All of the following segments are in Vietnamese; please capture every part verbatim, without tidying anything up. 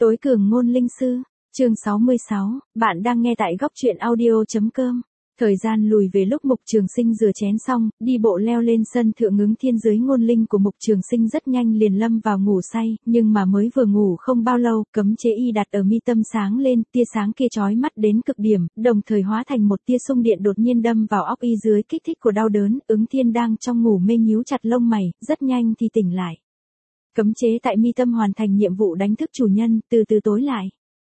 Tối cường ngôn linh sư, chương sáu mươi sáu, bạn đang nghe tại góc truyện audio.com. Thời gian lùi về lúc Mục Trường Sinh rửa chén xong, đi bộ leo lên sân thượng ứng thiên dưới ngôn linh của Mục Trường Sinh rất nhanh liền lâm vào ngủ say, nhưng mà mới vừa ngủ không bao lâu, cấm chế y đặt ở mi tâm sáng lên, tia sáng kia chói mắt đến cực điểm, đồng thời hóa thành một tia xung điện đột nhiên đâm vào óc y dưới kích thích của đau đớn, ứng thiên đang trong ngủ mê nhíu chặt lông mày, rất nhanh thì tỉnh lại. Cấm chế tại mi tâm hoàn thành nhiệm vụ đánh thức chủ nhân, từ từ tối lại.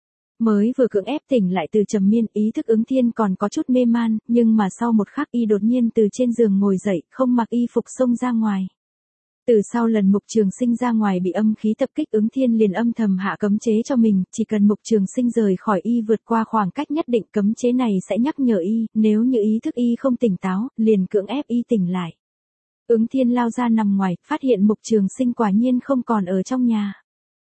Mới vừa cưỡng ép tỉnh lại từ trầm miên, ý thức ứng thiên còn có chút mê man, nhưng mà sau một khắc y đột nhiên từ trên giường ngồi dậy, không mặc y phục xông ra ngoài. Từ sau lần Mục Trường Sinh ra ngoài bị âm khí tập kích, ứng thiên liền âm thầm hạ cấm chế cho mình, chỉ cần Mục Trường Sinh rời khỏi y vượt qua khoảng cách nhất định, cấm chế này sẽ nhắc nhở y, nếu như ý thức y không tỉnh táo, liền cưỡng ép y tỉnh lại. Ứng thiên lao ra nằm ngoài, phát hiện Mục Trường Sinh quả nhiên không còn ở trong nhà.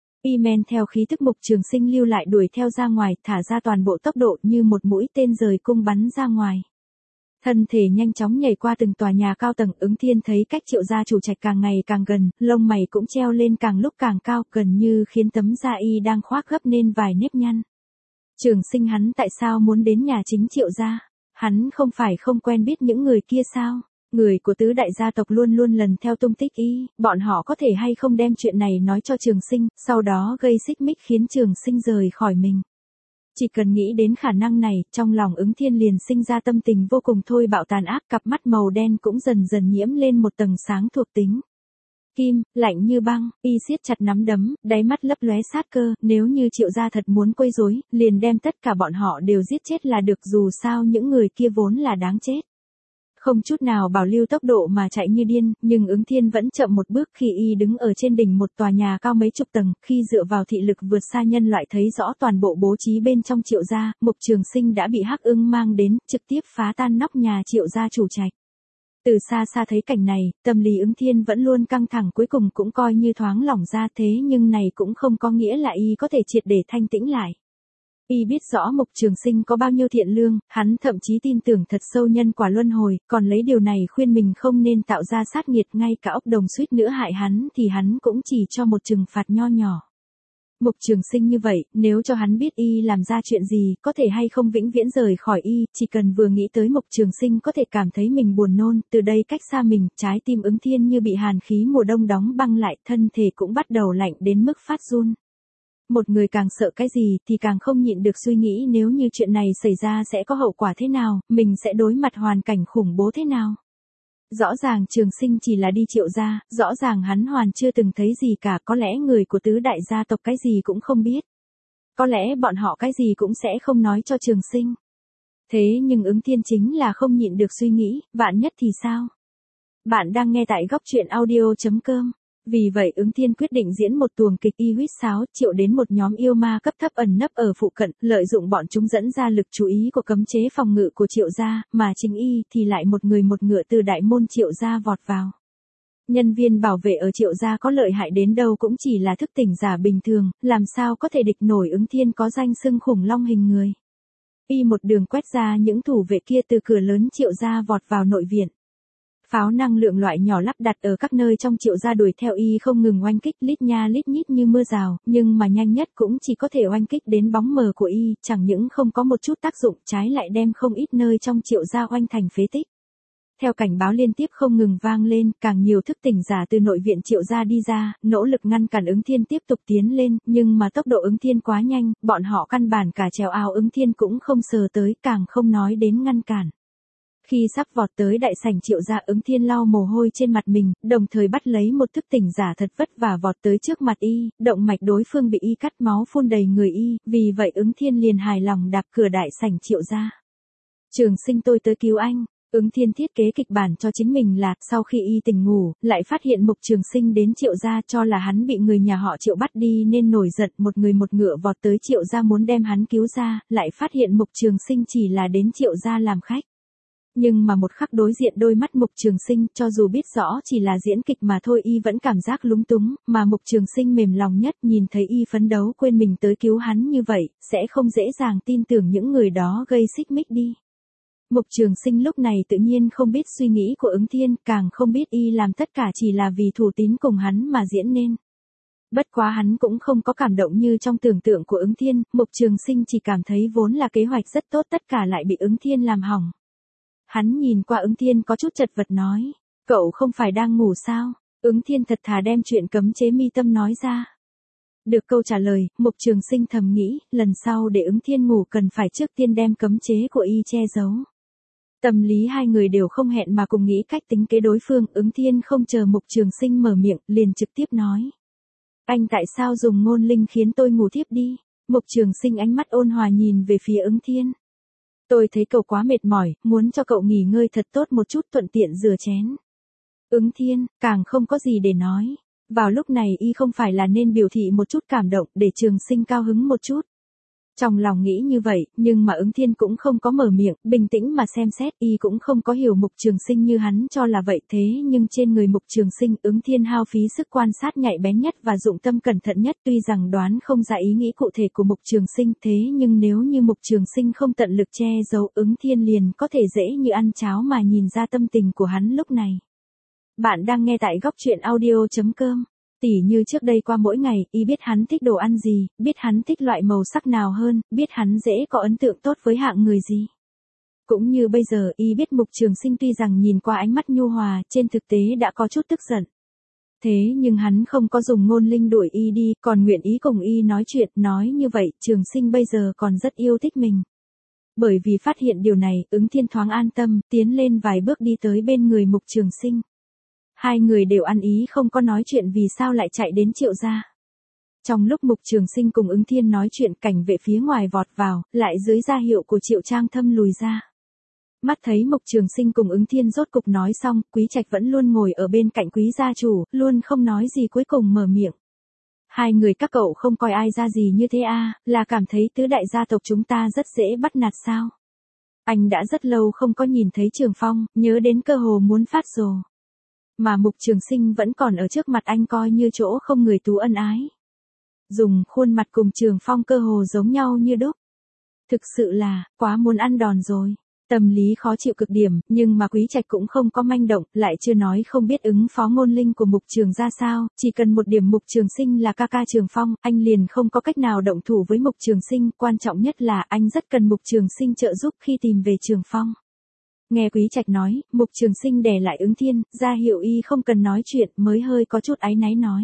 Y men theo khí thức Mục Trường Sinh lưu lại đuổi theo ra ngoài, thả ra toàn bộ tốc độ như một mũi tên rời cung bắn ra ngoài. Thân thể nhanh chóng nhảy qua từng tòa nhà cao tầng, ứng thiên thấy cách Triệu gia chủ trạch càng ngày càng gần, lông mày cũng treo lên càng lúc càng cao, gần như khiến tấm da y đang khoác gấp nên vài nếp nhăn. Trường Sinh hắn tại sao muốn đến nhà chính Triệu gia? Hắn không phải không quen biết những người kia sao? Người của tứ đại gia tộc luôn luôn lần theo tung tích y, bọn họ có thể hay không đem chuyện này nói cho Trường Sinh, sau đó gây xích mích khiến Trường Sinh rời khỏi mình. Chỉ cần nghĩ đến khả năng này, trong lòng ứng thiên liền sinh ra tâm tình vô cùng thôi bạo tàn ác, cặp mắt màu đen cũng dần dần nhiễm lên một tầng sáng thuộc tính. Kim, lạnh như băng, y siết chặt nắm đấm, đáy mắt lấp lóe sát cơ, nếu như Triệu gia thật muốn quấy rối, liền đem tất cả bọn họ đều giết chết là được, dù sao những người kia vốn là đáng chết. Không chút nào bảo lưu tốc độ mà chạy như điên, nhưng ứng thiên vẫn chậm một bước khi y đứng ở trên đỉnh một tòa nhà cao mấy chục tầng, khi dựa vào thị lực vượt xa nhân loại thấy rõ toàn bộ bố trí bên trong Triệu gia, Mục Trường Sinh đã bị hắc ưng mang đến, trực tiếp phá tan nóc nhà Triệu gia chủ trạch. Từ xa xa thấy cảnh này, tâm lý ứng thiên vẫn luôn căng thẳng, cuối cùng cũng coi như thoáng lỏng ra, thế nhưng này cũng không có nghĩa là y có thể triệt để thanh tĩnh lại. Y biết rõ Mục Trường Sinh có bao nhiêu thiện lương, hắn thậm chí tin tưởng thật sâu nhân quả luân hồi, còn lấy điều này khuyên mình không nên tạo ra sát nghiệt, ngay cả ốc đồng suýt nữa hại hắn thì hắn cũng chỉ cho một trừng phạt nho nhỏ. Mục Trường Sinh như vậy, nếu cho hắn biết y làm ra chuyện gì, có thể hay không vĩnh viễn rời khỏi y, chỉ cần vừa nghĩ tới Mục Trường Sinh có thể cảm thấy mình buồn nôn, từ đây cách xa mình, trái tim ứng thiên như bị hàn khí mùa đông đóng băng lại, thân thể cũng bắt đầu lạnh đến mức phát run. Một người càng sợ cái gì thì càng không nhịn được suy nghĩ nếu như chuyện này xảy ra sẽ có hậu quả thế nào, mình sẽ đối mặt hoàn cảnh khủng bố thế nào. Rõ ràng Trường Sinh chỉ là đi Triệu gia, rõ ràng hắn hoàn chưa từng thấy gì cả, có lẽ người của tứ đại gia tộc cái gì cũng không biết. Có lẽ bọn họ cái gì cũng sẽ không nói cho Trường Sinh. Thế nhưng ứng thiên chính là không nhịn được suy nghĩ, vạn nhất thì sao? Bạn đang nghe tại góc truyện audio.com. Vì vậy ứng thiên quyết định diễn một tuồng kịch y huýt sáo, triệu đến một nhóm yêu ma cấp thấp ẩn nấp ở phụ cận, lợi dụng bọn chúng dẫn ra lực chú ý của cấm chế phòng ngự của Triệu gia, mà chính y thì lại một người một ngựa từ đại môn Triệu gia vọt vào. Nhân viên bảo vệ ở Triệu gia có lợi hại đến đâu cũng chỉ là thức tỉnh giả bình thường, làm sao có thể địch nổi ứng thiên có danh xưng khủng long hình người. Y một đường quét ra những thủ vệ kia, từ cửa lớn Triệu gia vọt vào nội viện. Pháo năng lượng loại nhỏ lắp đặt ở các nơi trong Triệu gia đuổi theo y không ngừng oanh kích, lít nha lít nhít như mưa rào, nhưng mà nhanh nhất cũng chỉ có thể oanh kích đến bóng mờ của y, chẳng những không có một chút tác dụng, trái lại đem không ít nơi trong Triệu gia oanh thành phế tích. Theo cảnh báo liên tiếp không ngừng vang lên, càng nhiều thức tỉnh giả từ nội viện Triệu gia đi ra, nỗ lực ngăn cản ứng thiên tiếp tục tiến lên, nhưng mà tốc độ ứng thiên quá nhanh, bọn họ căn bản cả trèo ao ứng thiên cũng không sờ tới, càng không nói đến ngăn cản. Khi sắp vọt tới đại sảnh Triệu gia, ứng thiên lau mồ hôi trên mặt mình, đồng thời bắt lấy một thức tỉnh giả thật vất vả vọt tới trước mặt y, động mạch đối phương bị y cắt máu phun đầy người y, vì vậy ứng thiên liền hài lòng đạp cửa đại sảnh Triệu gia. Trường Sinh, tôi tới cứu anh. Ứng thiên thiết kế kịch bản cho chính mình là, sau khi y tỉnh ngủ, lại phát hiện Mục Trường Sinh đến Triệu gia, cho là hắn bị người nhà họ Triệu bắt đi nên nổi giận, một người một ngựa vọt tới Triệu gia muốn đem hắn cứu ra, lại phát hiện Mục Trường Sinh chỉ là đến Triệu gia làm khách. Nhưng mà một khắc đối diện đôi mắt Mục Trường Sinh, cho dù biết rõ chỉ là diễn kịch mà thôi y vẫn cảm giác lúng túng, mà Mục Trường Sinh mềm lòng nhất nhìn thấy y phấn đấu quên mình tới cứu hắn như vậy, sẽ không dễ dàng tin tưởng những người đó gây xích mích đi. Mục Trường Sinh lúc này tự nhiên không biết suy nghĩ của ứng thiên, càng không biết y làm tất cả chỉ là vì thủ tín cùng hắn mà diễn nên. Bất quá hắn cũng không có cảm động như trong tưởng tượng của Ứng Thiên, Mục Trường Sinh chỉ cảm thấy vốn là kế hoạch rất tốt tất cả lại bị Ứng Thiên làm hỏng. Hắn nhìn qua Ứng Thiên có chút chật vật nói, cậu không phải đang ngủ sao? Ứng Thiên thật thà đem chuyện cấm chế mi tâm nói ra. Được câu trả lời, Mục Trường Sinh thầm nghĩ, lần sau để Ứng Thiên ngủ cần phải trước tiên đem cấm chế của y che giấu. Tâm lý hai người đều không hẹn mà cùng nghĩ cách tính kế đối phương, Ứng Thiên không chờ Mục Trường Sinh mở miệng, liền trực tiếp nói. Anh tại sao dùng ngôn linh khiến tôi ngủ thiếp đi? Mục Trường Sinh ánh mắt ôn hòa nhìn về phía Ứng Thiên. Tôi thấy cậu quá mệt mỏi, muốn cho cậu nghỉ ngơi thật tốt một chút thuận tiện rửa chén. Ứng Thiên, càng không có gì để nói. Vào lúc này y không phải là nên biểu thị một chút cảm động để Trường Sinh cao hứng một chút. Trong lòng nghĩ như vậy, nhưng mà Ứng Thiên cũng không có mở miệng, bình tĩnh mà xem xét, y cũng không có hiểu Mục Trường Sinh như hắn cho là vậy thế nhưng trên người Mục Trường Sinh Ứng Thiên hao phí sức quan sát nhạy bén nhất và dụng tâm cẩn thận nhất tuy rằng đoán không ra ý nghĩ cụ thể của Mục Trường Sinh thế nhưng nếu như Mục Trường Sinh không tận lực che giấu Ứng Thiên liền có thể dễ như ăn cháo mà nhìn ra tâm tình của hắn lúc này. Bạn đang nghe tại góc truyện audio chấm com. Tỉ như trước đây qua mỗi ngày, y biết hắn thích đồ ăn gì, biết hắn thích loại màu sắc nào hơn, biết hắn dễ có ấn tượng tốt với hạng người gì. Cũng như bây giờ y biết Mục Trường Sinh tuy rằng nhìn qua ánh mắt nhu hòa, trên thực tế đã có chút tức giận. Thế nhưng hắn không có dùng ngôn linh đuổi y đi, còn nguyện ý cùng y nói chuyện, nói như vậy, Trường Sinh bây giờ còn rất yêu thích mình. Bởi vì phát hiện điều này, Ứng Thiên thoáng an tâm, tiến lên vài bước đi tới bên người Mục Trường Sinh. Hai người đều ăn ý không có nói chuyện vì sao lại chạy đến Triệu gia. Trong lúc Mục Trường Sinh cùng Ứng Thiên nói chuyện cảnh vệ phía ngoài vọt vào, lại dưới ra hiệu của Triệu Trang Thâm lùi ra. Mắt thấy Mục Trường Sinh cùng Ứng Thiên rốt cục nói xong, Quý Trạch vẫn luôn ngồi ở bên cạnh Quý gia chủ, luôn không nói gì cuối cùng mở miệng. Hai người các cậu không coi ai ra gì như thế à, là cảm thấy tứ đại gia tộc chúng ta rất dễ bắt nạt sao? Anh đã rất lâu không có nhìn thấy Trường Phong, nhớ đến cơ hồ muốn phát rồ. Mà Mục Trường Sinh vẫn còn ở trước mặt anh coi như chỗ không người tú ân ái. Dùng khuôn mặt cùng Trường Phong cơ hồ giống nhau như đúc. Thực sự là, quá muốn ăn đòn rồi. Tâm lý khó chịu cực điểm, nhưng mà Quý Trạch cũng không có manh động, lại chưa nói không biết ứng phó ngôn linh của Mục Trường ra sao, chỉ cần một điểm Mục Trường Sinh là ca ca Trường Phong, anh liền không có cách nào động thủ với Mục Trường Sinh, quan trọng nhất là anh rất cần Mục Trường Sinh trợ giúp khi tìm về Trường Phong. Nghe Quý Trạch nói, Mục Trường Sinh đè lại Ứng Thiên, ra hiệu y không cần nói chuyện, mới hơi có chút áy náy nói.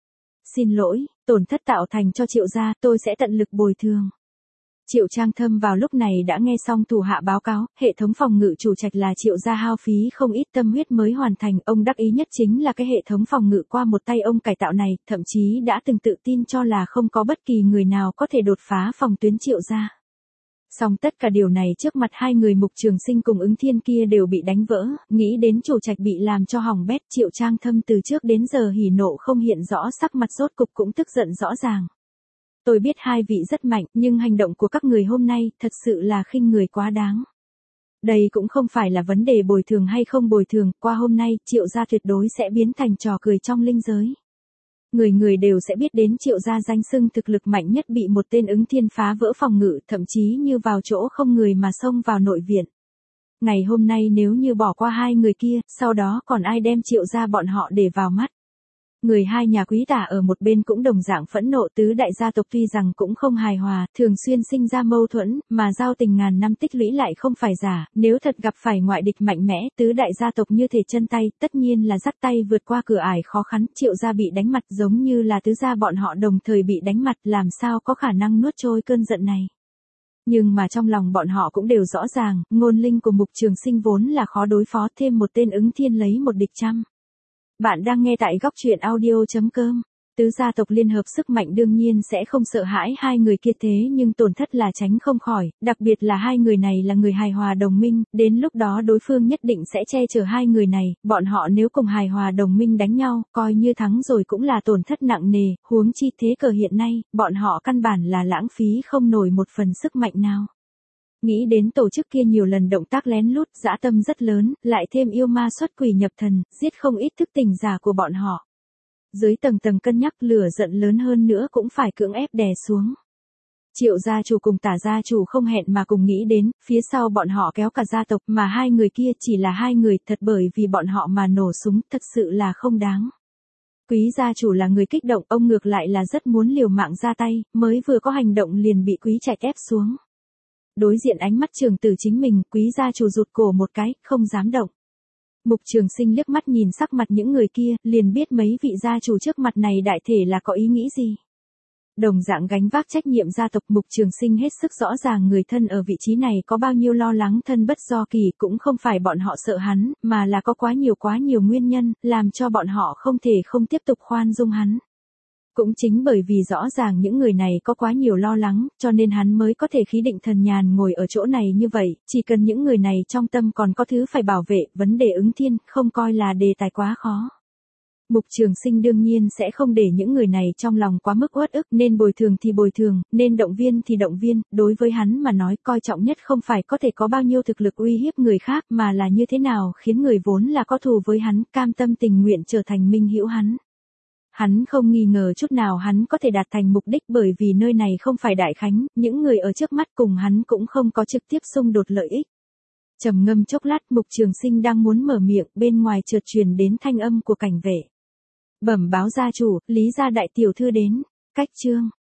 Xin lỗi, tổn thất tạo thành cho Triệu gia, tôi sẽ tận lực bồi thường. Triệu Trang Thâm vào lúc này đã nghe xong thủ hạ báo cáo, hệ thống phòng ngự chủ trạch là Triệu gia hao phí không ít tâm huyết mới hoàn thành, ông đắc ý nhất chính là cái hệ thống phòng ngự qua một tay ông cải tạo này, thậm chí đã từng tự tin cho là không có bất kỳ người nào có thể đột phá phòng tuyến Triệu gia. Song tất cả điều này trước mặt hai người Mục Trường Sinh cùng Ứng Thiên kia đều bị đánh vỡ, nghĩ đến chủ trạch bị làm cho hỏng bét, Triệu Trang Thâm từ trước đến giờ hỉ nộ không hiện rõ sắc mặt rốt cục cũng tức giận rõ ràng. Tôi biết hai vị rất mạnh, nhưng hành động của các người hôm nay thật sự là khinh người quá đáng. Đây cũng không phải là vấn đề bồi thường hay không bồi thường, qua hôm nay, Triệu gia tuyệt đối sẽ biến thành trò cười trong linh giới. Người người đều sẽ biết đến Triệu gia danh xưng thực lực mạnh nhất bị một tên Ứng Thiên phá vỡ phòng ngự, thậm chí như vào chỗ không người mà xông vào nội viện. Ngày hôm nay nếu như bỏ qua hai người kia, sau đó còn ai đem Triệu gia bọn họ để vào mắt. Người hai nhà Quý tả ở một bên cũng đồng dạng phẫn nộ, tứ đại gia tộc tuy rằng cũng không hài hòa, thường xuyên sinh ra mâu thuẫn, mà giao tình ngàn năm tích lũy lại không phải giả, nếu thật gặp phải ngoại địch mạnh mẽ, tứ đại gia tộc như thể chân tay, tất nhiên là dắt tay vượt qua cửa ải khó khăn, Triệu gia bị đánh mặt giống như là tứ gia bọn họ đồng thời bị đánh mặt, làm sao có khả năng nuốt trôi cơn giận này. Nhưng mà trong lòng bọn họ cũng đều rõ ràng, ngôn linh của Mục Trường Sinh vốn là khó đối phó, thêm một tên Ứng Thiên lấy một địch trăm. Bạn đang nghe tại góc truyện audio chấm com. Tứ gia tộc liên hợp sức mạnh đương nhiên sẽ không sợ hãi hai người kia thế nhưng tổn thất là tránh không khỏi, đặc biệt là hai người này là người hài hòa đồng minh, đến lúc đó đối phương nhất định sẽ che chở hai người này, bọn họ nếu cùng hài hòa đồng minh đánh nhau, coi như thắng rồi cũng là tổn thất nặng nề, huống chi thế cờ hiện nay, bọn họ căn bản là lãng phí không nổi một phần sức mạnh nào. Nghĩ đến tổ chức kia nhiều lần động tác lén lút, dã tâm rất lớn, lại thêm yêu ma xuất quỷ nhập thần, giết không ít thức tỉnh giả của bọn họ. Dưới tầng tầng cân nhắc lửa giận lớn hơn nữa cũng phải cưỡng ép đè xuống. Triệu gia chủ cùng Tả gia chủ không hẹn mà cùng nghĩ đến, phía sau bọn họ kéo cả gia tộc mà hai người kia chỉ là hai người thật bởi vì bọn họ mà nổ súng thật sự là không đáng. Quý gia chủ là người kích động, ông ngược lại là rất muốn liều mạng ra tay, mới vừa có hành động liền bị Quý Trạch ép xuống. Đối diện ánh mắt Trường Tử chính mình, Quý gia chủ rụt cổ một cái, không dám động. Mục Trường Sinh liếc mắt nhìn sắc mặt những người kia, liền biết mấy vị gia chủ trước mặt này đại thể là có ý nghĩ gì. Đồng dạng gánh vác trách nhiệm gia tộc, Mục Trường Sinh hết sức rõ ràng người thân ở vị trí này có bao nhiêu lo lắng thân bất do kỳ, cũng không phải bọn họ sợ hắn, mà là có quá nhiều quá nhiều nguyên nhân, làm cho bọn họ không thể không tiếp tục khoan dung hắn. Cũng chính bởi vì rõ ràng những người này có quá nhiều lo lắng, cho nên hắn mới có thể khí định thần nhàn ngồi ở chỗ này như vậy, chỉ cần những người này trong tâm còn có thứ phải bảo vệ, vấn đề ứng thiên, không coi là đề tài quá khó. Mục Trường Sinh đương nhiên sẽ không để những người này trong lòng quá mức uất ức, nên bồi thường thì bồi thường, nên động viên thì động viên, đối với hắn mà nói coi trọng nhất không phải có thể có bao nhiêu thực lực uy hiếp người khác, mà là như thế nào khiến người vốn là có thù với hắn, cam tâm tình nguyện trở thành minh hữu hắn. Hắn không nghi ngờ chút nào hắn có thể đạt thành mục đích, bởi vì nơi này không phải Đại Khánh, những người ở trước mắt cùng hắn cũng không có trực tiếp xung đột lợi ích. Trầm ngâm chốc lát, Mục Trường Sinh đang muốn mở miệng, bên ngoài chợt truyền đến thanh âm của cảnh vệ. Bẩm báo gia chủ, Lý gia đại tiểu thư đến. Cách chương